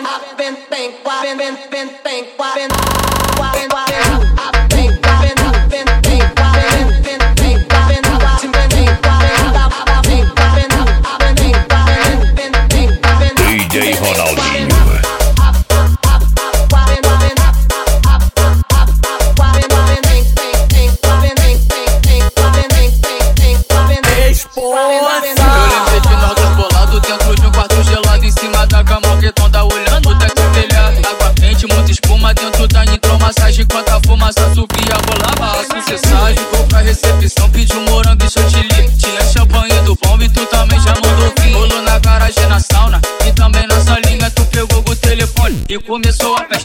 DJ Ronaldinho. Dentro de um quarto gelado, em cima da cama, o guetão tá olhando o teto telhado. Água quente, muita espuma dentro da nitromassagem. Enquanto a fumaça subia, rolava a sucessagem. Vou pra recepção, pedi um morango e chantilly. Tinha champanhe do bom e tu também já mandou vir. Rolou na garagem, na sauna e também na salinha. Tu pegou o telefone e começou a festa.